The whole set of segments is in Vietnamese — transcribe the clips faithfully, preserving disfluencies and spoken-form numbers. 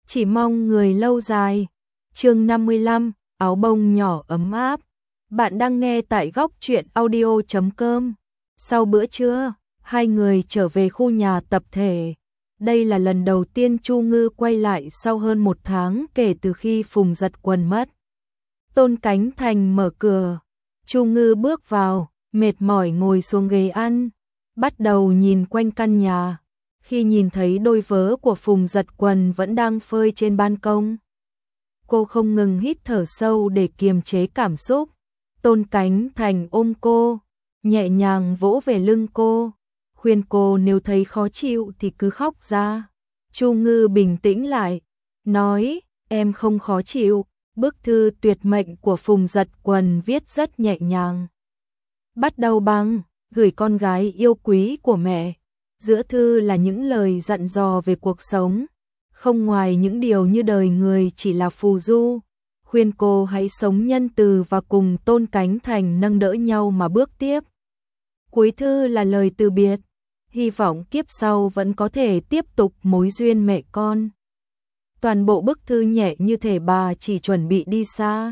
chỉ mong người lâu dài. Chương năm mươi lăm, áo bông nhỏ ấm áp. Bạn đang nghe tại góc truyện audio chấm com. Sau bữa trưa, hai người trở về khu nhà tập thể. Đây là lần đầu tiên Chu Ngư quay lại sau hơn một tháng kể từ khi Phùng Giật Quần mất. Tôn Cánh Thành mở cửa. Chu Ngư bước vào, mệt mỏi ngồi xuống ghế ăn, bắt đầu nhìn quanh căn nhà. Khi nhìn thấy đôi vớ của Phùng Giật Quần vẫn đang phơi trên ban công, cô không ngừng hít thở sâu để kiềm chế cảm xúc. Tôn Cánh Thành ôm cô, nhẹ nhàng vỗ về lưng cô, khuyên cô nếu thấy khó chịu thì cứ khóc ra. Chu Ngư bình tĩnh lại, nói, em không khó chịu. Bức thư tuyệt mệnh của Phùng Giật Quần viết rất nhẹ nhàng. Bắt đầu bằng, gửi con gái yêu quý của mẹ. Giữa thư là những lời dặn dò về cuộc sống, không ngoài những điều như đời người chỉ là phù du, khuyên cô hãy sống nhân từ và cùng Tôn Cánh Thành nâng đỡ nhau mà bước tiếp. Cuối thư là lời từ biệt, hy vọng kiếp sau vẫn có thể tiếp tục mối duyên mẹ con. Toàn bộ bức thư nhẹ như thể bà chỉ chuẩn bị đi xa,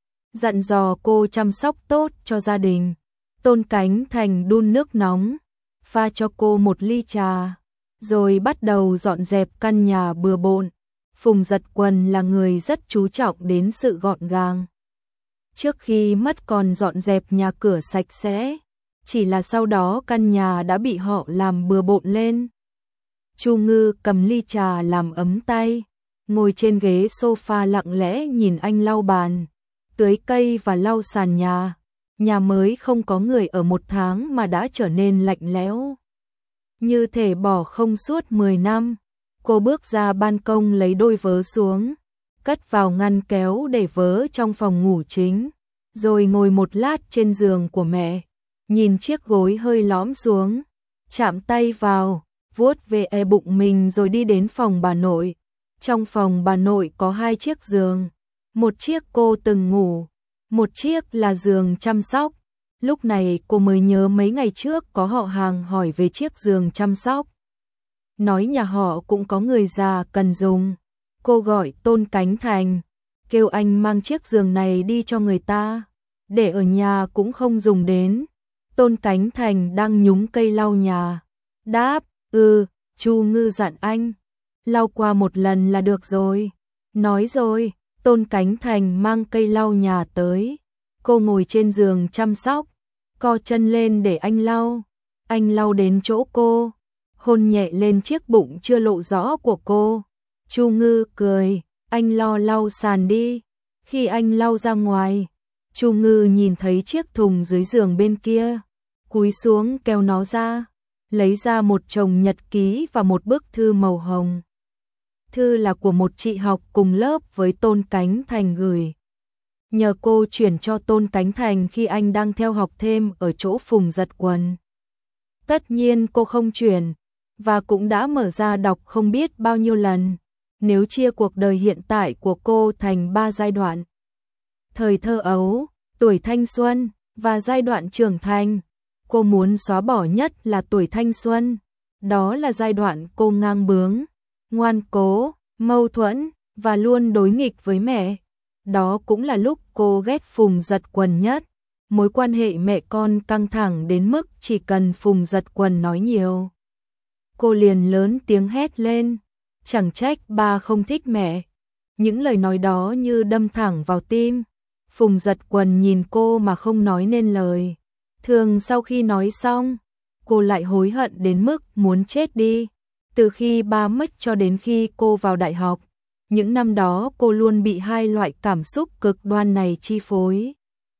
dặn dò cô chăm sóc tốt cho gia đình. Tôn Cánh Thành đun nước nóng, pha cho cô một ly trà, rồi bắt đầu dọn dẹp căn nhà bừa bộn. Phùng Giật Quần là người rất chú trọng đến sự gọn gàng. Trước khi mất còn dọn dẹp nhà cửa sạch sẽ, chỉ là sau đó căn nhà đã bị họ làm bừa bộn lên. Chu Ngư cầm ly trà làm ấm tay, ngồi trên ghế sofa lặng lẽ nhìn anh lau bàn, tưới cây và lau sàn nhà. Nhà mới không có người ở một tháng mà đã trở nên lạnh lẽo, như thể bỏ không suốt mười năm. Cô bước ra ban công lấy đôi vớ xuống, cất vào ngăn kéo để vớ trong phòng ngủ chính, rồi ngồi một lát trên giường của mẹ, nhìn chiếc gối hơi lõm xuống, chạm tay vào, vuốt về e bụng mình rồi đi đến phòng bà nội. Trong phòng bà nội có hai chiếc giường, một chiếc cô từng ngủ, một chiếc là giường chăm sóc. Lúc này cô mới nhớ mấy ngày trước có họ hàng hỏi về chiếc giường chăm sóc, nói nhà họ cũng có người già cần dùng. Cô gọi Tôn Cánh Thành, kêu anh mang chiếc giường này đi cho người ta, để ở nhà cũng không dùng đến. Tôn Cánh Thành đang nhúng cây lau nhà, đáp, ừ, Chu Ngư dặn anh, lau qua một lần là được rồi. Nói rồi, Tôn Cánh Thành mang cây lau nhà tới. Cô ngồi trên giường chăm sóc, co chân lên để anh lau. Anh lau đến chỗ cô, hôn nhẹ lên chiếc bụng chưa lộ rõ của cô. Chu Ngư cười, anh lo lau sàn đi. Khi anh lau ra ngoài, Chu Ngư nhìn thấy chiếc thùng dưới giường bên kia, cúi xuống kéo nó ra, lấy ra một chồng nhật ký và một bức thư màu hồng. Thư là của một chị học cùng lớp với Tôn Cánh Thành gửi, nhờ cô chuyển cho Tôn Cánh Thành khi anh đang theo học thêm ở chỗ Phùng Giật Quần. Tất nhiên cô không chuyển, và cũng đã mở ra đọc không biết bao nhiêu lần. Nếu chia cuộc đời hiện tại của cô thành ba giai đoạn: thời thơ ấu, tuổi thanh xuân và giai đoạn trưởng thành, cô muốn xóa bỏ nhất là tuổi thanh xuân. Đó là giai đoạn cô ngang bướng, ngoan cố, mâu thuẫn và luôn đối nghịch với mẹ. Đó cũng là lúc cô ghét Phùng Giật Quần nhất. Mối quan hệ mẹ con căng thẳng đến mức chỉ cần Phùng Giật Quần nói nhiều, cô liền lớn tiếng hét lên, chẳng trách ba không thích mẹ. Những lời nói đó như đâm thẳng vào tim. Phùng Giật Quần nhìn cô mà không nói nên lời. Thường sau khi nói xong, cô lại hối hận đến mức muốn chết đi. Từ khi ba mất cho đến khi cô vào đại học, những năm đó cô luôn bị hai loại cảm xúc cực đoan này chi phối.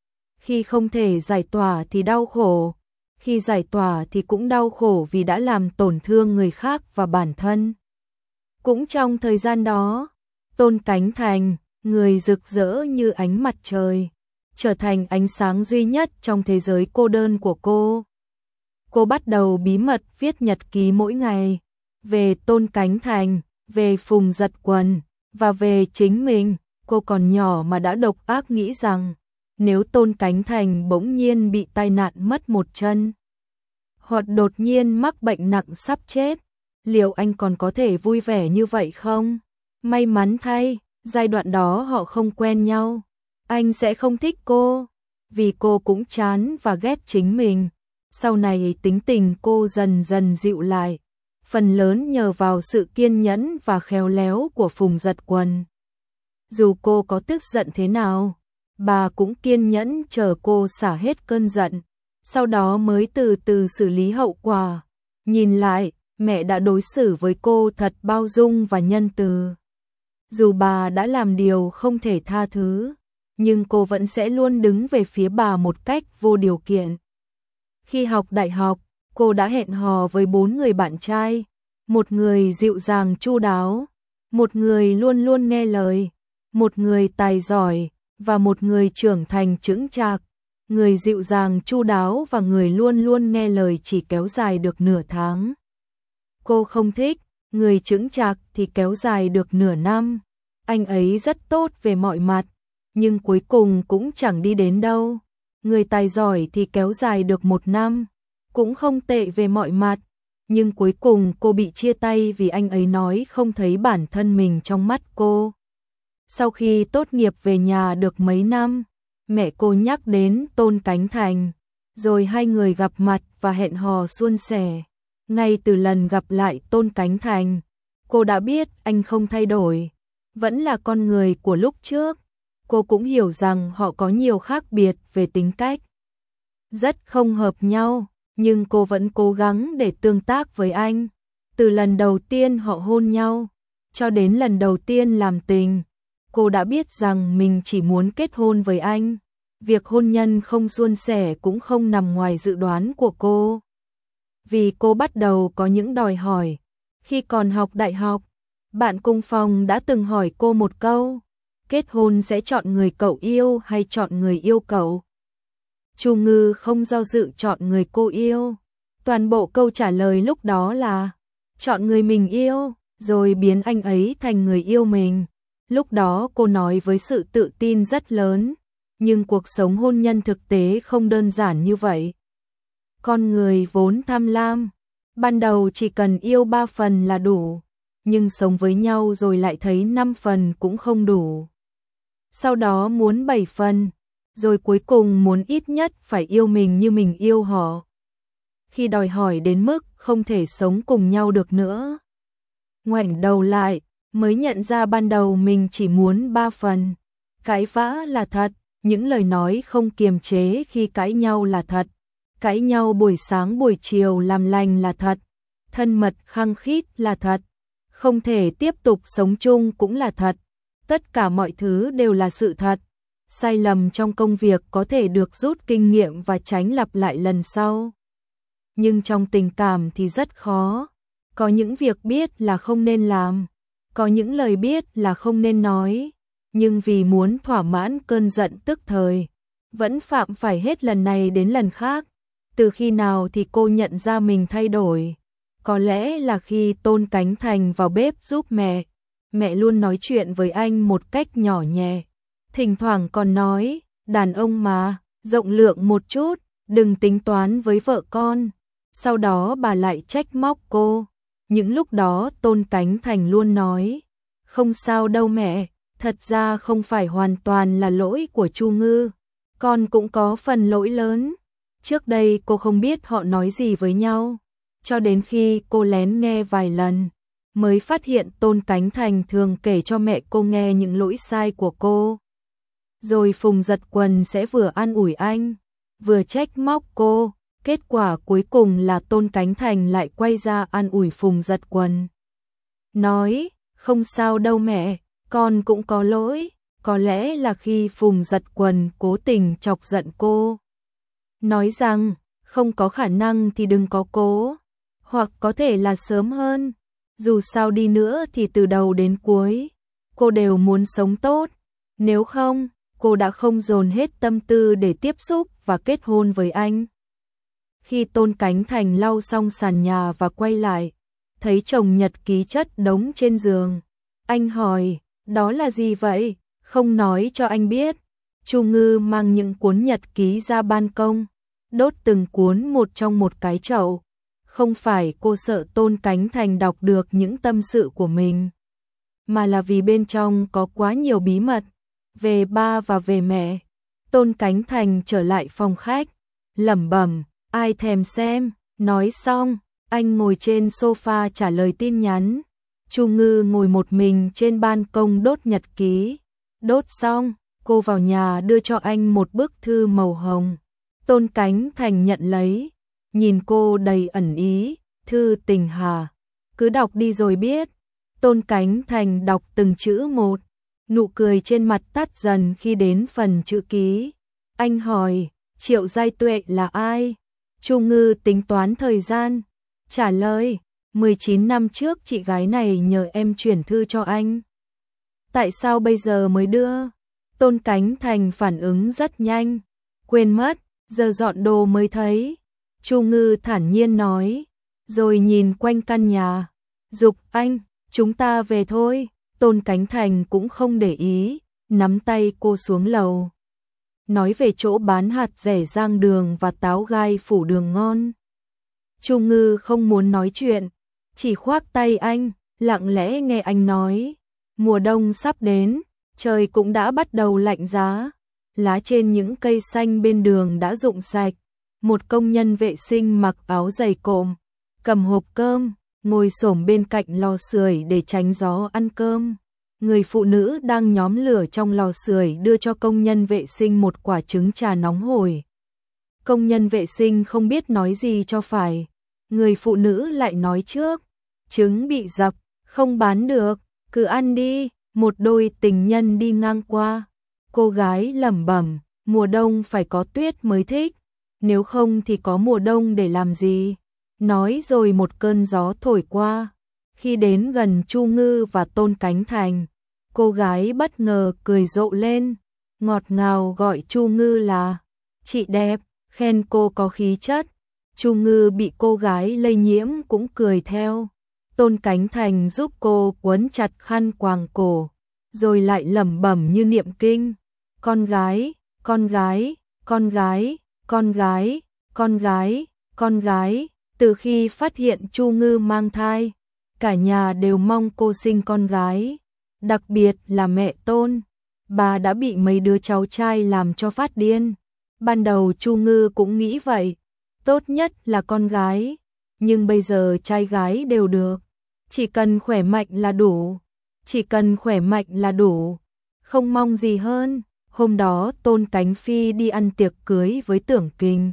Khi không thể giải tỏa thì đau khổ, khi giải tỏa thì cũng đau khổ vì đã làm tổn thương người khác và bản thân. Cũng trong thời gian đó, Tôn Cánh Thành, người rực rỡ như ánh mặt trời, trở thành ánh sáng duy nhất trong thế giới cô đơn của cô. Cô bắt đầu bí mật viết nhật ký mỗi ngày, về Tôn Cánh Thành, về Phùng Giật Quần, và về chính mình. Cô còn nhỏ mà đã độc ác nghĩ rằng, nếu Tôn Cánh Thành bỗng nhiên bị tai nạn mất một chân, hoặc đột nhiên mắc bệnh nặng sắp chết, liệu anh còn có thể vui vẻ như vậy không? May mắn thay, giai đoạn đó họ không quen nhau. Anh sẽ không thích cô, vì cô cũng chán và ghét chính mình. Sau này tính tình cô dần dần dịu lại, phần lớn nhờ vào sự kiên nhẫn và khéo léo của Phùng Dật Quần. Dù cô có tức giận thế nào, bà cũng kiên nhẫn chờ cô xả hết cơn giận, sau đó mới từ từ xử lý hậu quả. Nhìn lại, mẹ đã đối xử với cô thật bao dung và nhân từ. Dù bà đã làm điều không thể tha thứ, nhưng cô vẫn sẽ luôn đứng về phía bà một cách vô điều kiện. Khi học đại học, cô đã hẹn hò với bốn người bạn trai, một người dịu dàng chu đáo, một người luôn luôn nghe lời, một người tài giỏi và một người trưởng thành chững chạc. Người dịu dàng chu đáo và người luôn luôn nghe lời chỉ kéo dài được nửa tháng. Cô không thích, người chững chạc thì kéo dài được nửa năm. Anh ấy rất tốt về mọi mặt, nhưng cuối cùng cũng chẳng đi đến đâu. Người tài giỏi thì kéo dài được một năm, cũng không tệ về mọi mặt, nhưng cuối cùng cô bị chia tay vì anh ấy nói không thấy bản thân mình trong mắt cô. Sau khi tốt nghiệp về nhà được mấy năm, mẹ cô nhắc đến Tôn Cánh Thành, rồi hai người gặp mặt và hẹn hò suôn sẻ. Ngay từ lần gặp lại Tôn Cánh Thành, cô đã biết anh không thay đổi, vẫn là con người của lúc trước. Cô cũng hiểu rằng họ có nhiều khác biệt về tính cách, rất không hợp nhau, nhưng cô vẫn cố gắng để tương tác với anh. Từ lần đầu tiên họ hôn nhau, cho đến lần đầu tiên làm tình, cô đã biết rằng mình chỉ muốn kết hôn với anh. Việc hôn nhân không suôn sẻ cũng không nằm ngoài dự đoán của cô, vì cô bắt đầu có những đòi hỏi. Khi còn học đại học, bạn cùng phòng đã từng hỏi cô một câu: kết hôn sẽ chọn người cậu yêu hay chọn người yêu cậu? Chu Ngư không do dự chọn người cô yêu. Toàn bộ câu trả lời lúc đó là chọn người mình yêu, rồi biến anh ấy thành người yêu mình. Lúc đó cô nói với sự tự tin rất lớn, nhưng cuộc sống hôn nhân thực tế không đơn giản như vậy. Con người vốn tham lam, ban đầu chỉ cần yêu ba phần là đủ, nhưng sống với nhau rồi lại thấy năm phần cũng không đủ. Sau đó muốn bảy phần, rồi cuối cùng muốn ít nhất phải yêu mình như mình yêu họ. Khi đòi hỏi đến mức không thể sống cùng nhau được nữa, ngoảnh đầu lại, mới nhận ra ban đầu mình chỉ muốn ba phần. Cãi vã là thật, những lời nói không kiềm chế khi cãi nhau là thật, cãi nhau buổi sáng buổi chiều làm lành là thật, thân mật khăng khít là thật, không thể tiếp tục sống chung cũng là thật. Tất cả mọi thứ đều là sự thật. Sai lầm trong công việc có thể được rút kinh nghiệm và tránh lặp lại lần sau. Nhưng trong tình cảm thì rất khó. Có những việc biết là không nên làm, có những lời biết là không nên nói, nhưng vì muốn thỏa mãn cơn giận tức thời, vẫn phạm phải hết lần này đến lần khác. Từ khi nào thì cô nhận ra mình thay đổi? Có lẽ là khi Tôn Cánh Thành vào bếp giúp mẹ. Mẹ luôn nói chuyện với anh một cách nhỏ nhẹ, thỉnh thoảng còn nói, đàn ông mà, rộng lượng một chút, đừng tính toán với vợ con. Sau đó bà lại trách móc cô. Những lúc đó Tôn Cánh Thành luôn nói, không sao đâu mẹ, thật ra không phải hoàn toàn là lỗi của Chu Ngư, con cũng có phần lỗi lớn. Trước đây cô không biết họ nói gì với nhau, cho đến khi cô lén nghe vài lần, mới phát hiện Tôn Cánh Thành thường kể cho mẹ cô nghe những lỗi sai của cô. Rồi Phùng Dật Quần sẽ vừa an ủi anh, vừa trách móc cô. Kết quả cuối cùng là Tôn Cánh Thành lại quay ra an ủi Phùng Dật Quần, nói, không sao đâu mẹ, con cũng có lỗi. Có lẽ là khi Phùng Dật Quần cố tình chọc giận cô, nói rằng, không có khả năng thì đừng có cố, hoặc có thể là sớm hơn. Dù sao đi nữa thì từ đầu đến cuối, cô đều muốn sống tốt. Nếu không, cô đã không dồn hết tâm tư để tiếp xúc và kết hôn với anh. Khi Tôn Cánh Thành lau xong sàn nhà và quay lại, thấy chồng nhật ký chất đống trên giường. Anh hỏi, đó là gì vậy? Không nói cho anh biết. Chu Ngư mang những cuốn nhật ký ra ban công, đốt từng cuốn một trong một cái chậu. Không phải cô sợ Tôn Cánh Thành đọc được những tâm sự của mình, mà là vì bên trong có quá nhiều bí mật về ba và về mẹ. Tôn Cánh Thành trở lại phòng khách, lẩm bẩm, ai thèm xem. Nói xong, anh ngồi trên sofa trả lời tin nhắn. Chu Ngư ngồi một mình trên ban công đốt nhật ký. Đốt xong, cô vào nhà đưa cho anh một bức thư màu hồng. Tôn Cánh Thành nhận lấy, nhìn cô đầy ẩn ý, thư tình hả? Cứ đọc đi rồi biết. Tôn Cánh Thành đọc từng chữ một, nụ cười trên mặt tắt dần khi đến phần chữ ký. Anh hỏi, Triệu Giai Tuệ là ai? Chu Ngư tính toán thời gian, trả lời, mười chín năm trước chị gái này nhờ em chuyển thư cho anh. Tại sao bây giờ mới đưa? Tôn Cánh Thành phản ứng rất nhanh, quên mất, giờ dọn đồ mới thấy. Chu Ngư thản nhiên nói, rồi nhìn quanh căn nhà, giục anh, chúng ta về thôi. Tôn Cánh Thành cũng không để ý, nắm tay cô xuống lầu. Nói về chỗ bán hạt rẻ rang đường và táo gai phủ đường ngon. Chu Ngư không muốn nói chuyện, chỉ khoác tay anh, lặng lẽ nghe anh nói. Mùa đông sắp đến, trời cũng đã bắt đầu lạnh giá. Lá trên những cây xanh bên đường đã rụng sạch. Một công nhân vệ sinh mặc áo dày cộm, cầm hộp cơm, ngồi xổm bên cạnh lò sưởi để tránh gió ăn cơm. Người phụ nữ đang nhóm lửa trong lò sưởi đưa cho công nhân vệ sinh một quả trứng trà nóng hổi. Công nhân vệ sinh không biết nói gì cho phải. Người phụ nữ lại nói trước, trứng bị dập, không bán được, cứ ăn đi. Một đôi tình nhân đi ngang qua. Cô gái lẩm bẩm, mùa đông phải có tuyết mới thích, nếu không thì có mùa đông để làm gì. Nói rồi một cơn gió thổi qua. Khi đến gần Chu Ngư và Tôn Cánh Thành, cô gái bất ngờ cười rộ lên, ngọt ngào gọi Chu Ngư là chị đẹp, khen cô có khí chất. Chu Ngư bị cô gái lây nhiễm cũng cười theo. Tôn Cánh Thành giúp cô quấn chặt khăn quàng cổ, rồi lại lẩm bẩm như niệm kinh. Con gái, con gái, con gái, con gái, con gái, con gái. Từ khi phát hiện Chu Ngư mang thai, cả nhà đều mong cô sinh con gái. Đặc biệt là mẹ Tôn, bà đã bị mấy đứa cháu trai làm cho phát điên. Ban đầu Chu Ngư cũng nghĩ vậy, tốt nhất là con gái, nhưng bây giờ trai gái đều được. Chỉ cần khỏe mạnh là đủ, chỉ cần khỏe mạnh là đủ, không mong gì hơn. Hôm đó Tôn Cánh Phi đi ăn tiệc cưới với Tưởng Kình.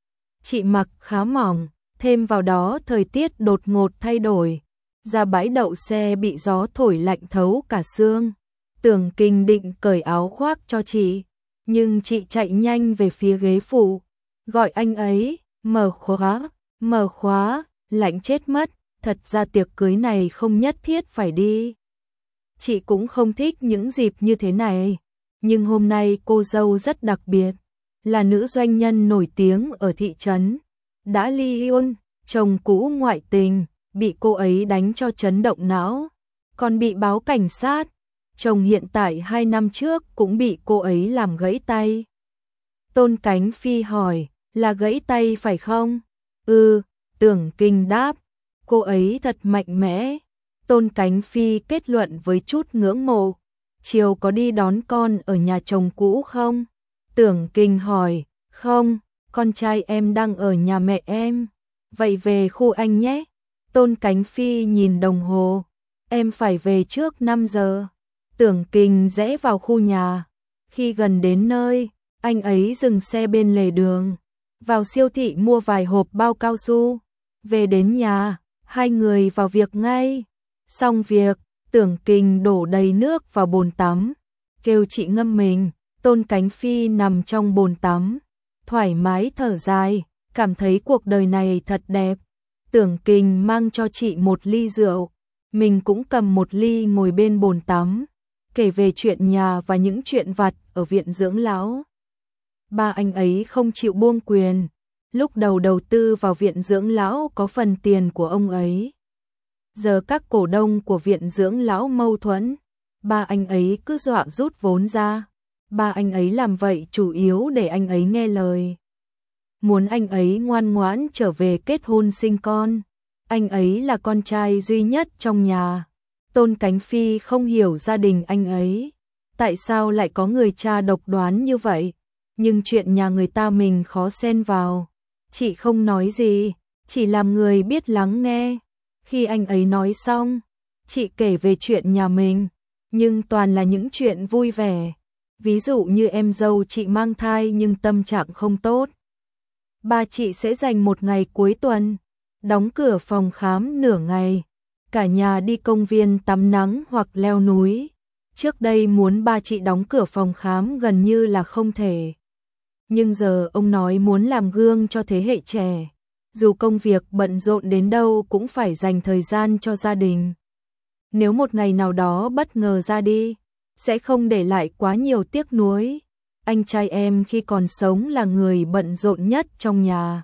Chị mặc khá mỏng, thêm vào đó thời tiết đột ngột thay đổi, ra bãi đậu xe bị gió thổi lạnh thấu cả xương. Tưởng Kình định cởi áo khoác cho chị, nhưng chị chạy nhanh về phía ghế phụ, gọi anh ấy, mở khóa, mở khóa, lạnh chết mất. Thật ra tiệc cưới này không nhất thiết phải đi. Chị cũng không thích những dịp như thế này, nhưng hôm nay cô dâu rất đặc biệt, là nữ doanh nhân nổi tiếng ở thị trấn, đã ly hôn, chồng cũ ngoại tình, bị cô ấy đánh cho chấn động não, còn bị báo cảnh sát. Chồng hiện tại hai năm trước cũng bị cô ấy làm gãy tay. Tôn Cánh Phi hỏi, là gãy tay phải không? Ừ, Tưởng Kình đáp, cô ấy thật mạnh mẽ. Tôn Cánh Phi kết luận với chút ngưỡng mộ, chiều có đi đón con ở nhà chồng cũ không? Tưởng Kình hỏi, không, con trai em đang ở nhà mẹ em. Vậy về khu anh nhé. Tôn Cánh Phi nhìn đồng hồ, em phải về trước năm giờ. Tưởng Kình rẽ vào khu nhà. Khi gần đến nơi, anh ấy dừng xe bên lề đường, vào siêu thị mua vài hộp bao cao su. Về đến nhà, hai người vào việc ngay. Xong việc, Tưởng Kình đổ đầy nước vào bồn tắm, kêu chị ngâm mình. Tôn Cánh Phi nằm trong bồn tắm, thoải mái thở dài, cảm thấy cuộc đời này thật đẹp. Tưởng Kình mang cho chị một ly rượu, mình cũng cầm một ly ngồi bên bồn tắm, kể về chuyện nhà và những chuyện vặt ở viện dưỡng lão. Ba anh ấy không chịu buông quyền, lúc đầu đầu tư vào viện dưỡng lão có phần tiền của ông ấy. Giờ các cổ đông của viện dưỡng lão mâu thuẫn, ba anh ấy cứ dọa rút vốn ra. Ba anh ấy làm vậy chủ yếu để anh ấy nghe lời, muốn anh ấy ngoan ngoãn trở về kết hôn sinh con. Anh ấy là con trai duy nhất trong nhà, Tôn Cánh Phi không hiểu gia đình anh ấy, tại sao lại có người cha độc đoán như vậy, nhưng chuyện nhà người ta mình khó xen vào. Chị không nói gì, chỉ làm người biết lắng nghe. Khi anh ấy nói xong, chị kể về chuyện nhà mình, nhưng toàn là những chuyện vui vẻ. Ví dụ như em dâu chị mang thai nhưng tâm trạng không tốt. Ba chị sẽ dành một ngày cuối tuần, đóng cửa phòng khám nửa ngày, cả nhà đi công viên tắm nắng hoặc leo núi. Trước đây muốn ba chị đóng cửa phòng khám gần như là không thể. Nhưng giờ ông nói muốn làm gương cho thế hệ trẻ. Dù công việc bận rộn đến đâu cũng phải dành thời gian cho gia đình. Nếu một ngày nào đó bất ngờ ra đi, sẽ không để lại quá nhiều tiếc nuối. Anh trai em khi còn sống là người bận rộn nhất trong nhà.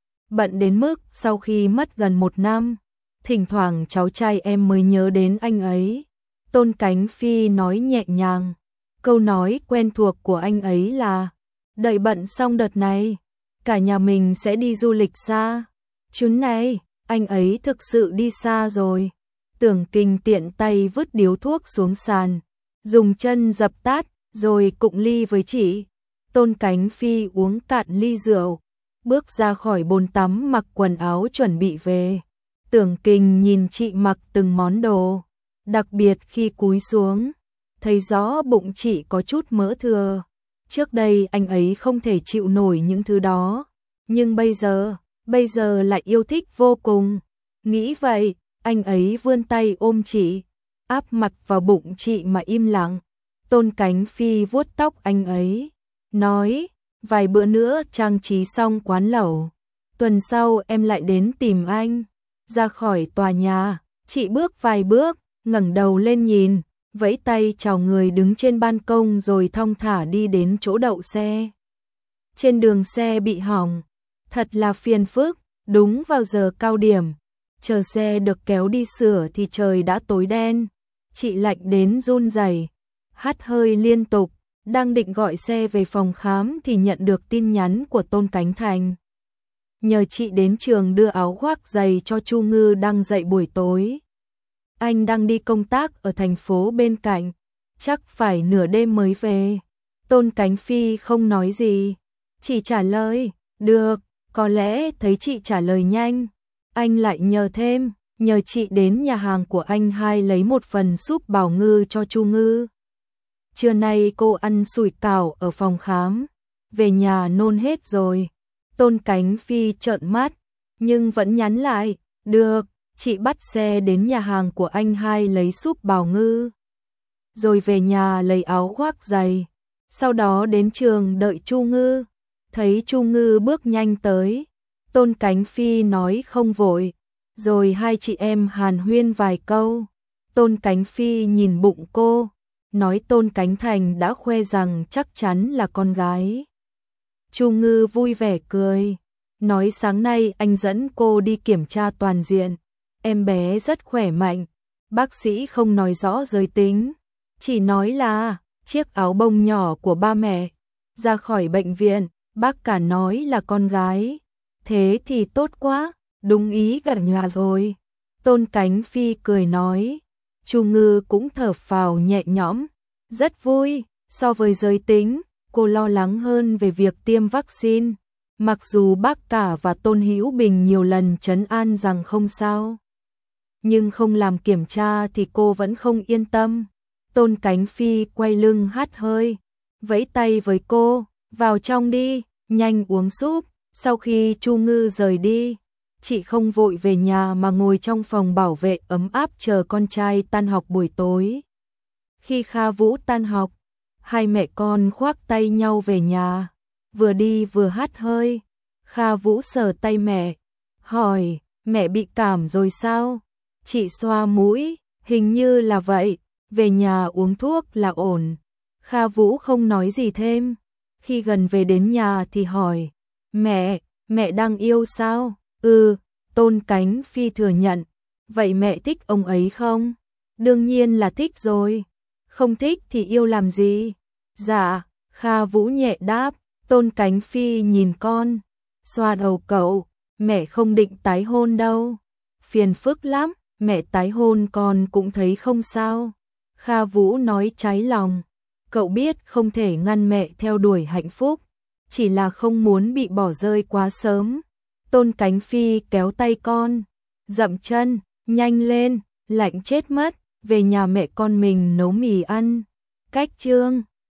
Bận đến mức sau khi mất gần một năm, thỉnh thoảng cháu trai em mới nhớ đến anh ấy. Tôn Cánh Phi nói nhẹ nhàng. Câu nói quen thuộc của anh ấy là: đợi bận xong đợt này, cả nhà mình sẽ đi du lịch xa. Chuyến này, anh ấy thực sự đi xa rồi. Tưởng Kinh tiện tay vứt điếu thuốc xuống sàn, dùng chân dập tắt, rồi cụng ly với chị. Tôn Cánh Phi uống cạn ly rượu, bước ra khỏi bồn tắm mặc quần áo chuẩn bị về. Tưởng Kinh nhìn chị mặc từng món đồ, đặc biệt khi cúi xuống, thấy rõ bụng chị có chút mỡ thừa. Trước đây anh ấy không thể chịu nổi những thứ đó, nhưng bây giờ, bây giờ lại yêu thích vô cùng. Nghĩ vậy, anh ấy vươn tay ôm chị, áp mặt vào bụng chị mà im lặng. Tôn Cánh Phi vuốt tóc anh ấy, nói: vài bữa nữa trang trí xong quán lẩu, tuần sau em lại đến tìm anh. Ra khỏi tòa nhà, chị bước vài bước, ngẩng đầu lên nhìn, vẫy tay chào người đứng trên ban công rồi thong thả đi đến chỗ đậu xe. Trên đường xe bị hỏng, thật là phiền phức, đúng vào giờ cao điểm. Chờ xe được kéo đi sửa thì trời đã tối đen. Chị lạnh đến run rẩy, hắt hơi liên tục, đang định gọi xe về phòng khám thì nhận được tin nhắn của Tôn Cánh Thành. Nhờ chị đến trường đưa áo khoác giày cho Chu Ngư đang dậy buổi tối. Anh đang đi công tác ở thành phố bên cạnh, chắc phải nửa đêm mới về. Tôn Cánh Phi không nói gì, chỉ trả lời: được. Có lẽ thấy chị trả lời nhanh, anh lại nhờ thêm, nhờ chị đến nhà hàng của anh hai lấy một phần súp bào ngư cho Chu Ngư. Trưa nay cô ăn sủi cảo ở phòng khám, về nhà nôn hết rồi. Tôn Cánh Phi trợn mắt, nhưng vẫn nhắn lại: được, chị bắt xe đến nhà hàng của anh hai lấy súp bào ngư, rồi về nhà lấy áo khoác giày, sau đó đến trường đợi Chu Ngư. Thấy Chu Ngư bước nhanh tới, Tôn Cánh Phi nói không vội, rồi hai chị em hàn huyên vài câu. Tôn Cánh Phi nhìn bụng cô, nói Tôn Cánh Thành đã khoe rằng chắc chắn là con gái. Chu Ngư vui vẻ cười, nói sáng nay anh dẫn cô đi kiểm tra toàn diện, em bé rất khỏe mạnh. Bác sĩ không nói rõ giới tính, chỉ nói là chiếc áo bông nhỏ của ba mẹ. Ra khỏi bệnh viện, bác cả nói là con gái. Thế thì tốt quá, đúng ý cả nhà rồi. Tôn Cánh Phi cười nói. Chu Ngư cũng thở phào nhẹ nhõm, rất vui. So với giới tính, cô lo lắng hơn về việc tiêm vaccine. Mặc dù bác cả và Tôn Hữu Bình nhiều lần trấn an rằng không sao, nhưng không làm kiểm tra thì cô vẫn không yên tâm. Tôn Cánh Phi quay lưng hắt hơi, vẫy tay với cô, vào trong đi, nhanh uống súp. Sau khi Chu Ngư rời đi, chị không vội về nhà mà ngồi trong phòng bảo vệ ấm áp chờ con trai tan học buổi tối. Khi Kha Vũ tan học, hai mẹ con khoác tay nhau về nhà, vừa đi vừa hắt hơi. Kha Vũ sờ tay mẹ, hỏi, mẹ bị cảm rồi sao? Chị xoa mũi, hình như là vậy, về nhà uống thuốc là ổn. Kha Vũ không nói gì thêm. Khi gần về đến nhà thì hỏi, mẹ, mẹ đang yêu sao? Ừ, Tôn Cánh Phi thừa nhận. Vậy mẹ thích ông ấy không? Đương nhiên là thích rồi. Không thích thì yêu làm gì? Dạ, Kha Vũ nhẹ đáp. Tôn Cánh Phi nhìn con, xoa đầu cậu, mẹ không định tái hôn đâu. Phiền phức lắm, mẹ tái hôn con cũng thấy không sao. Kha Vũ nói trái lòng, cậu biết không thể ngăn mẹ theo đuổi hạnh phúc, chỉ là không muốn bị bỏ rơi quá sớm. Tôn Cánh Phi kéo tay con, dậm chân, nhanh lên, lạnh chết mất, về nhà mẹ con mình nấu mì ăn. Cách Chương